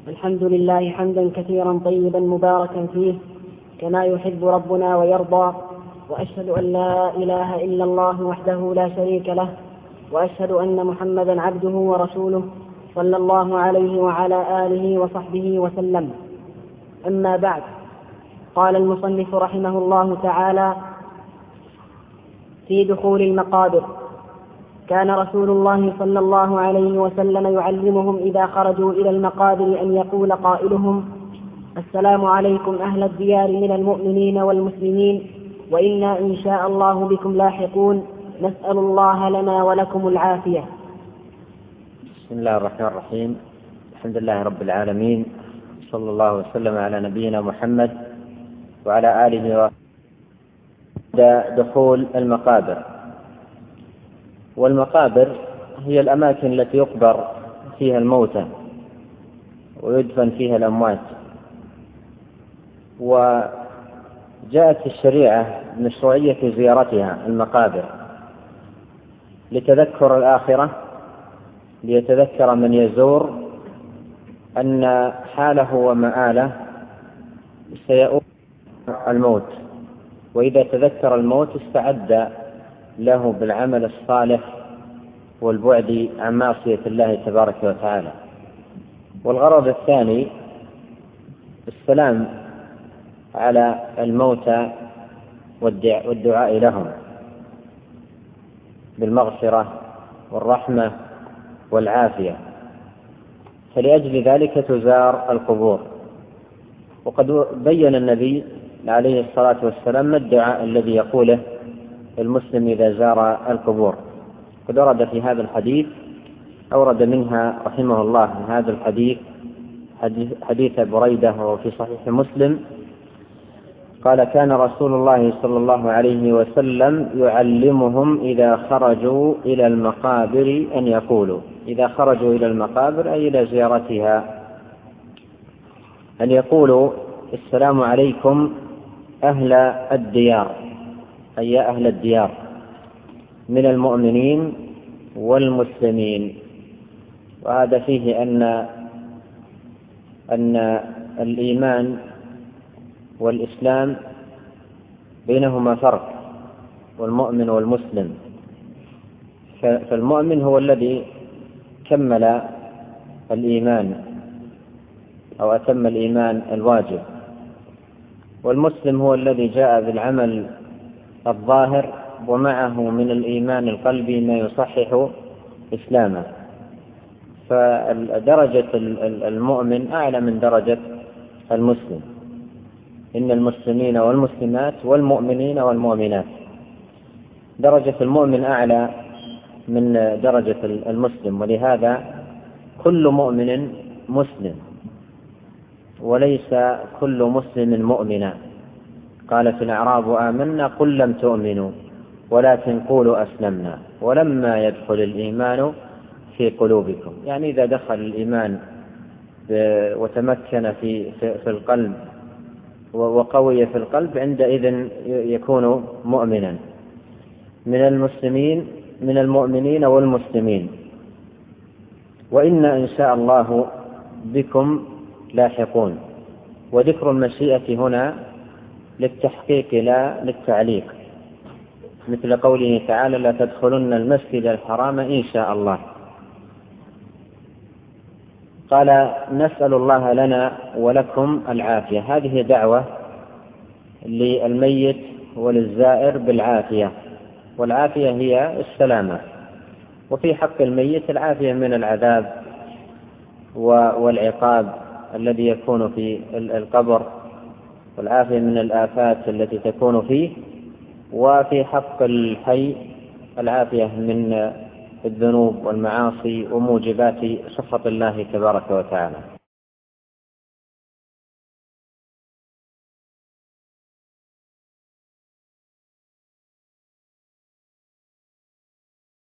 الحمد لله حمدا كثيرا طيبا مباركا فيه كما يحب ربنا ويرضى، وأشهد أن لا إله إلا الله وحده لا شريك له، وأشهد أن محمدا عبده ورسوله صلى الله عليه وعلى آله وصحبه وسلم. أما بعد، قال المصنف رحمه الله تعالى في دخول المقابر: كان رسول الله صلى الله عليه وسلم يعلمهم إذا خرجوا إلى المقابر أن يقول قائلهم: السلام عليكم أهل الديار من المؤمنين والمسلمين، وإنا إن شاء الله بكم لاحقون، نسأل الله لنا ولكم العافية. بسم الله الرحمن الرحيم. الحمد لله رب العالمين، صلى الله وسلم على نبينا محمد وعلى آله وصحبه. دخول المقابر. والمقابر هي الأماكن التي يقبر فيها الموتى ويدفن فيها الأموات. وجاءت في الشريعة مشروعية زيارتها المقابر لتذكر الآخرة، ليتذكر من يزور أن حاله ومآله سيؤول الموت، وإذا تذكر الموت استعد له بالعمل الصالح والبعد عن معصية الله تبارك وتعالى. والغرض الثاني السلام على الموتى والدعاء لهم بالمغفرة والرحمة والعافية، فلأجل ذلك تزار القبور. وقد بين النبي عليه الصلاة والسلام ما الدعاء الذي يقوله المسلم إذا زار القبور. قد ورد في هذا الحديث، أورد منها رحمه الله هذا الحديث حديث بريدة وهو في صحيح مسلم، قال: كان رسول الله صلى الله عليه وسلم يعلمهم إذا خرجوا إلى المقابر أن يقولوا، إذا خرجوا إلى المقابر أي إلى زيارتها، أن يقولوا: السلام عليكم أهل الديار، أي يا أهل الديار من المؤمنين والمسلمين. وهذا فيه أن الإيمان والإسلام بينهما فرق، والمؤمن والمسلم. فالمؤمن هو الذي كمل الإيمان أو أتم الإيمان الواجب، والمسلم هو الذي جاء بالعمل الظاهر ومعه من الإيمان القلبي ما يصحح إسلامه. فدرجة المؤمن أعلى من درجة المسلم. إن المسلمين والمسلمات والمؤمنين والمؤمنات، درجة المؤمن أعلى من درجة المسلم، ولهذا كل مؤمن مسلم وليس كل مسلم مؤمنا. قالت الأعراب آمنا قل لم تؤمنوا ولكن قولوا أسلمنا ولما يدخل الإيمان في قلوبكم. يعني إذا دخل الإيمان وتمكن في القلب وقوي في القلب، عندئذ يكون مؤمنا. من المؤمنين والمسلمين، وإن إن شاء الله بكم لاحقون. وذكر المشيئة هنا للتحقيق لا للتعليق، مثل قوله تعالى: لا تدخلن المسجد الحرام إن شاء الله. قال: نسأل الله لنا ولكم العافية. هذه دعوة للميت وللزائر بالعافية، والعافية هي السلامة. وفي حق الميت العافية من العذاب والعقاب الذي يكون في القبر، والعافية من الآفات التي تكون فيه. وفي حق الحي العافية من الذنوب والمعاصي وموجبات سخط الله تبارك وتعالى.